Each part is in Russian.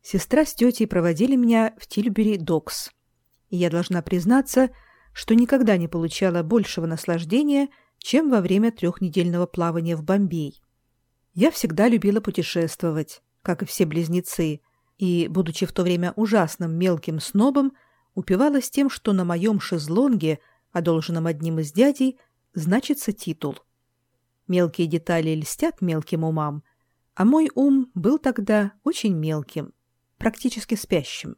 Сестра с тетей проводили меня в Тильбери-Докс. И я должна признаться, что никогда не получала большего наслаждения, чем во время 3-недельного плавания в Бомбей. Я всегда любила путешествовать, как и все близнецы, и, будучи в то время ужасным мелким снобом, упивалась тем, что на моем шезлонге, одолженном одним из дядей, значится титул. Мелкие детали льстят мелким умам, а мой ум был тогда очень мелким, практически спящим.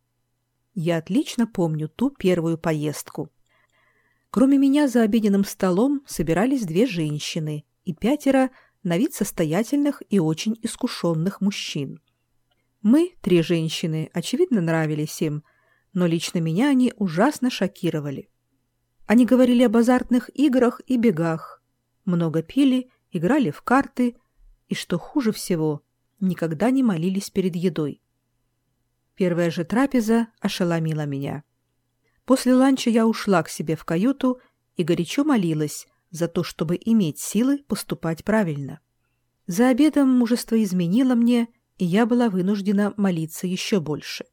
Я отлично помню ту первую поездку. Кроме меня за обеденным столом собирались 2 женщины и 5 на вид состоятельных и очень искушенных мужчин. Мы, 3 женщины, очевидно, нравились им, но лично меня они ужасно шокировали. Они говорили об азартных играх и бегах, много пили, играли в карты и, что хуже всего, никогда не молились перед едой. Первая же трапеза ошеломила меня. После ланча я ушла к себе в каюту и горячо молилась за то, чтобы иметь силы поступать правильно. За обедом мужество изменило мне, и я была вынуждена молиться еще больше.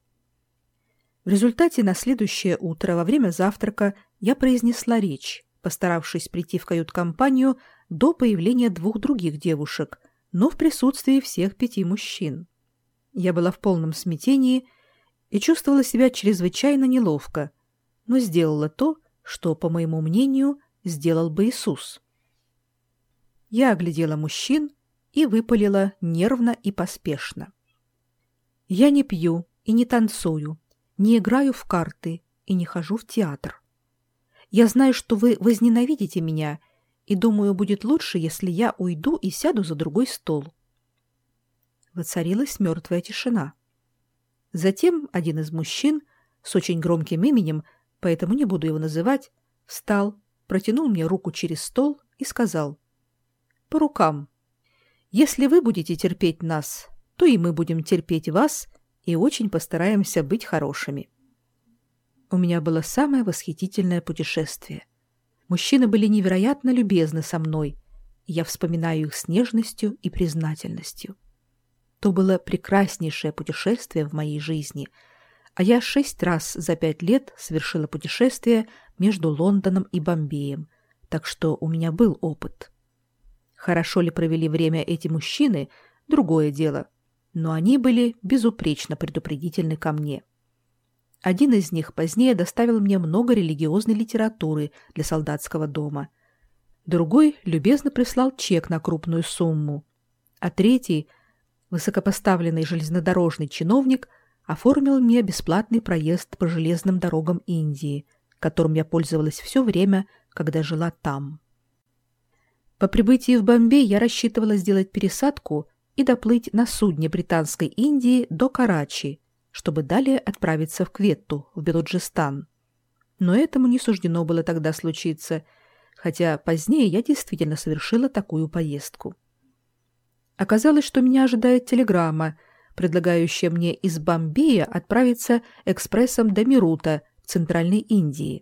В результате на следующее утро во время завтрака я произнесла речь, постаравшись прийти в кают-компанию до появления 2 других девушек, но в присутствии всех 5 мужчин. Я была в полном смятении и чувствовала себя чрезвычайно неловко, но сделала то, что, по моему мнению, сделал бы Иисус. Я оглядела мужчин и выпалила нервно и поспешно. Я не пью и не танцую, не играю в карты и не хожу в театр. Я знаю, что вы возненавидите меня, и думаю, будет лучше, если я уйду и сяду за другой стол. Воцарилась мертвая тишина. Затем один из мужчин с очень громким именем, поэтому не буду его называть, встал, протянул мне руку через стол и сказал: «По рукам. Если вы будете терпеть нас, то и мы будем терпеть вас и очень постараемся быть хорошими». У меня было самое восхитительное путешествие. Мужчины были невероятно любезны со мной, и я вспоминаю их с нежностью и признательностью. То было прекраснейшее путешествие в моей жизни, а я 6 раз за 5 лет совершила путешествие между Лондоном и Бомбеем, так что у меня был опыт. Хорошо ли провели время эти мужчины – другое дело, но они были безупречно предупредительны ко мне. Один из них позднее доставил мне много религиозной литературы для солдатского дома. Другой любезно прислал чек на крупную сумму, а третий, высокопоставленный железнодорожный чиновник, оформил мне бесплатный проезд по железным дорогам Индии, которым я пользовалась все время, когда жила там. По прибытии в Бомбей я рассчитывала сделать пересадку и доплыть на судне Британской Индии до Карачи, чтобы далее отправиться в Кветту, в Белуджистан. Но этому не суждено было тогда случиться, хотя позднее я действительно совершила такую поездку. Оказалось, что меня ожидает телеграмма, предлагающая мне из Бомбея отправиться экспрессом до Мирута в Центральной Индии.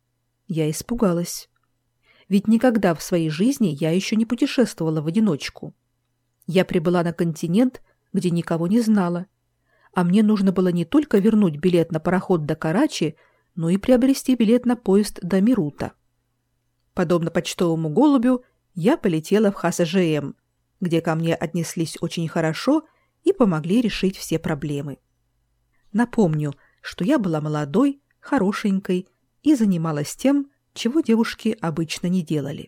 Я испугалась. Ведь никогда в своей жизни я еще не путешествовала в одиночку. Я прибыла на континент, где никого не знала, а мне нужно было не только вернуть билет на пароход до Карачи, но и приобрести билет на поезд до Мирута. Подобно почтовому голубю, я полетела в ХСЖМ, где ко мне отнеслись очень хорошо и помогли решить все проблемы. Напомню, что я была молодой, хорошенькой и занималась тем, чего девушки обычно не делали.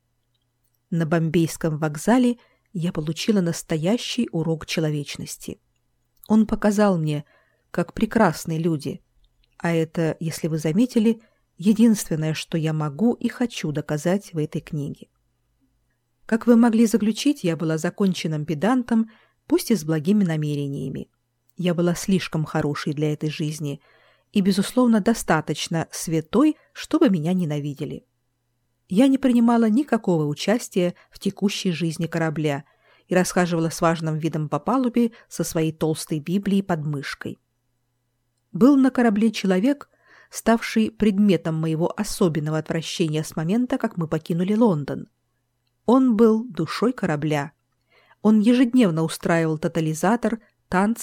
На Бомбейском вокзале я получила настоящий урок человечности. Он показал мне, как прекрасны люди, а это, если вы заметили, единственное, что я могу и хочу доказать в этой книге. Как вы могли заключить, я была законченным педантом, пусть и с благими намерениями. Я была слишком хорошей для этой жизни и, безусловно, достаточно святой, чтобы меня ненавидели. Я не принимала никакого участия в текущей жизни корабля и расхаживала с важным видом по палубе со своей толстой Библией под мышкой. Был на корабле человек, ставший предметом моего особенного отвращения с момента, как мы покинули Лондон. Он был душой корабля. Он ежедневно устраивал тотализатор, танцы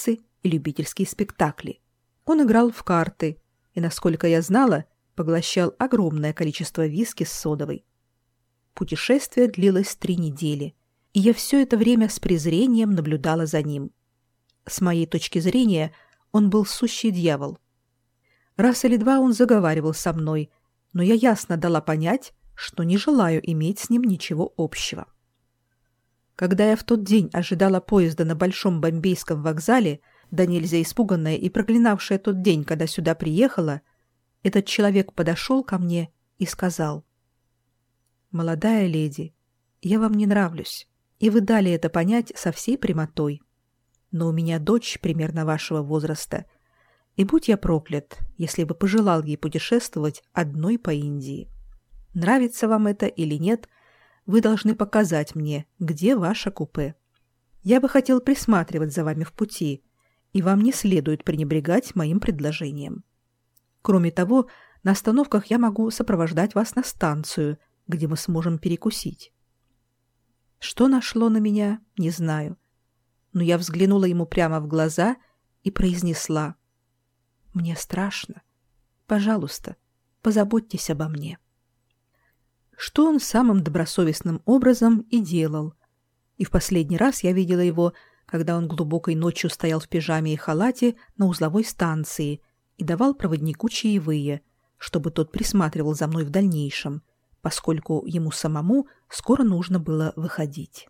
и любительские спектакли. Он играл в карты и, насколько я знала, поглощал огромное количество виски с содовой. Путешествие длилось 3 недели, и я все это время с презрением наблюдала за ним. С моей точки зрения, он был сущий дьявол. Раз или два он заговаривал со мной, но я ясно дала понять, что не желаю иметь с ним ничего общего. Когда я в тот день ожидала поезда на Большом Бомбейском вокзале, да нельзя испуганная и проклинавшая тот день, когда сюда приехала, этот человек подошел ко мне и сказал: «Молодая леди, я вам не нравлюсь, и вы дали это понять со всей прямотой. Но у меня дочь примерно вашего возраста, и будь я проклят, если бы пожелал ей путешествовать одной по Индии. Нравится вам это или нет, вы должны показать мне, где ваше купе. Я бы хотел присматривать за вами в пути, и вам не следует пренебрегать моим предложением. Кроме того, на остановках я могу сопровождать вас на станцию, где мы сможем перекусить». Что нашло на меня, не знаю, но я взглянула ему прямо в глаза и произнесла: «Мне страшно. Пожалуйста, позаботьтесь обо мне». Что он самым добросовестным образом и делал. И в последний раз я видела его, когда он глубокой ночью стоял в пижаме и халате на узловой станции и давал проводнику чаевые, чтобы тот присматривал за мной в дальнейшем, поскольку ему самому скоро нужно было выходить.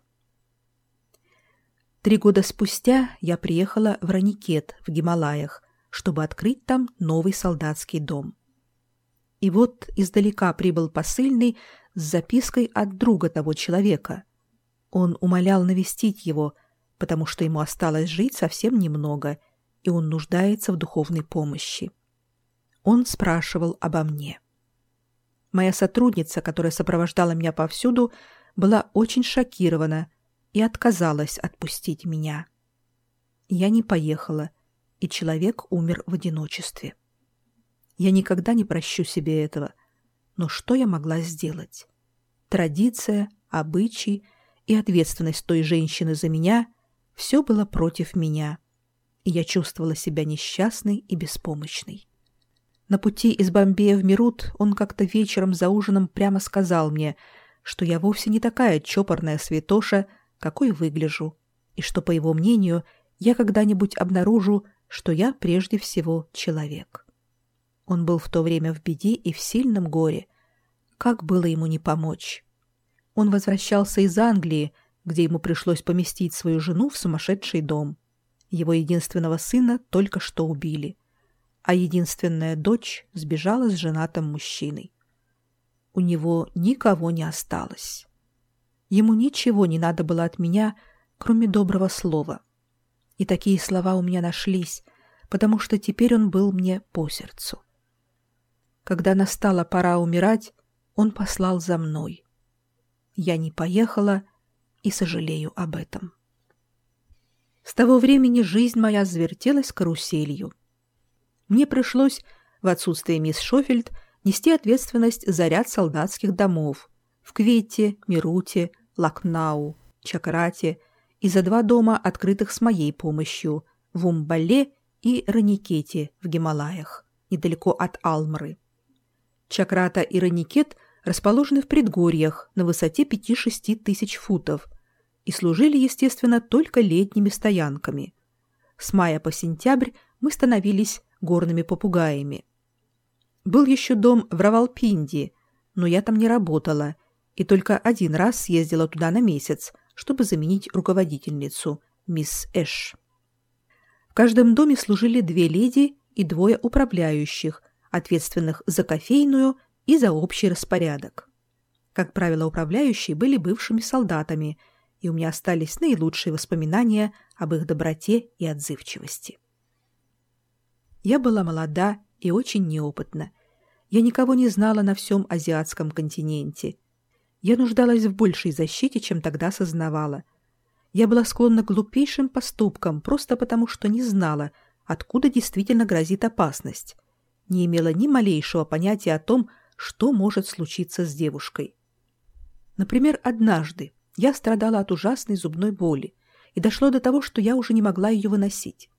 3 года спустя я приехала в Раникет в Гималаях, чтобы открыть там новый солдатский дом. И вот издалека прибыл посыльный с запиской от друга того человека. Он умолял навестить его, потому что ему осталось жить совсем немного, и он нуждается в духовной помощи. Он спрашивал обо мне. Моя сотрудница, которая сопровождала меня повсюду, была очень шокирована и отказалась отпустить меня. Я не поехала, и человек умер в одиночестве. Я никогда не прощу себе этого, но что я могла сделать? Традиция, обычай и ответственность той женщины за меня — все было против меня, и я чувствовала себя несчастной и беспомощной. На пути из Бомбея в Мирут он как-то вечером за ужином прямо сказал мне, что я вовсе не такая чопорная святоша, какой выгляжу, и что, по его мнению, я когда-нибудь обнаружу, что я прежде всего человек. Он был в то время в беде и в сильном горе. Как было ему не помочь? Он возвращался из Англии, где ему пришлось поместить свою жену в сумасшедший дом. Его единственного сына только что убили, а единственная дочь сбежала с женатым мужчиной. У него никого не осталось. Ему ничего не надо было от меня, кроме доброго слова. И такие слова у меня нашлись, потому что теперь он был мне по сердцу. Когда настала пора умирать, он послал за мной. Я не поехала и сожалею об этом. С того времени жизнь моя завертелась каруселью. Мне пришлось, в отсутствие мисс Шофельд, нести ответственность за ряд солдатских домов в Кветте, Мируте, Лакнау, Чакрате и за 2 дома, открытых с моей помощью, в Умбале и Раникете в Гималаях, недалеко от Алмры. Чакрата и Раникет расположены в предгорьях на высоте 5-6 тысяч футов и служили, естественно, только летними стоянками. С мая по сентябрь мы становились горными попугаями. Был еще дом в Равалпинди, но я там не работала и только 1 раз съездила туда на месяц, чтобы заменить руководительницу, мисс Эш. В каждом доме служили 2 леди и 2 управляющих, ответственных за кофейную и за общий распорядок. Как правило, управляющие были бывшими солдатами, и у меня остались наилучшие воспоминания об их доброте и отзывчивости. Я была молода и очень неопытна. Я никого не знала на всем азиатском континенте. Я нуждалась в большей защите, чем тогда сознавала. Я была склонна к глупейшим поступкам просто потому, что не знала, откуда действительно грозит опасность. Не имела ни малейшего понятия о том, что может случиться с девушкой. Например, однажды я страдала от ужасной зубной боли, и дошло до того, что я уже не могла ее выносить.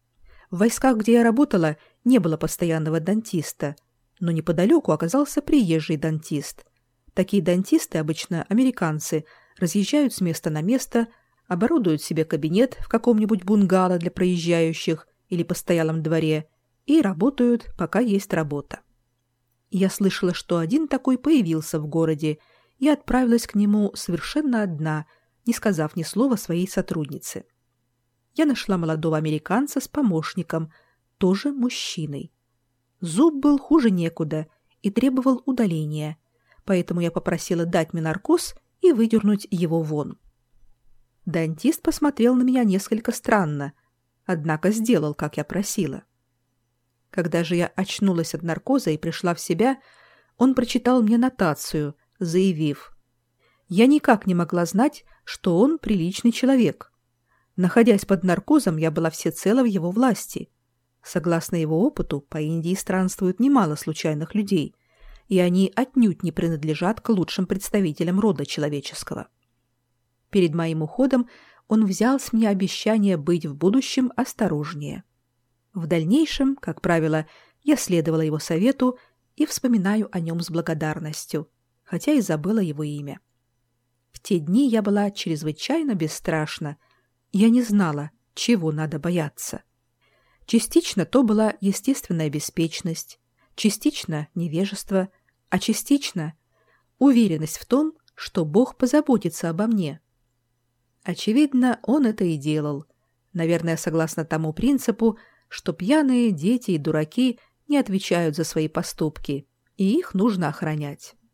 В войсках, где я работала, не было постоянного дантиста, но неподалеку оказался приезжий дантист. Такие дантисты, обычно американцы, разъезжают с места на место, оборудуют себе кабинет в каком-нибудь бунгало для проезжающих или постоялом дворе и работают, пока есть работа. Я слышала, что один такой появился в городе, и отправилась к нему совершенно одна, не сказав ни слова своей сотруднице. Я нашла молодого американца с помощником, тоже мужчиной. Зуб был хуже некуда и требовал удаления, поэтому я попросила дать мне наркоз и выдернуть его вон. Дантист посмотрел на меня несколько странно, однако сделал, как я просила. Когда же я очнулась от наркоза и пришла в себя, он прочитал мне нотацию, заявив: «Я никак не могла знать, что он приличный человек. Находясь под наркозом, я была всецело в его власти. Согласно его опыту, по Индии странствует немало случайных людей, и они отнюдь не принадлежат к лучшим представителям рода человеческого». Перед моим уходом он взял с меня обещание быть в будущем осторожнее. В дальнейшем, как правило, я следовала его совету и вспоминаю о нем с благодарностью, хотя и забыла его имя. В те дни я была чрезвычайно бесстрашна. Я не знала, чего надо бояться. Частично то была естественная беспечность, частично невежество, а частично уверенность в том, что Бог позаботится обо мне. Очевидно, он это и делал, наверное, согласно тому принципу, что пьяные, дети и дураки не отвечают за свои поступки, и их нужно охранять.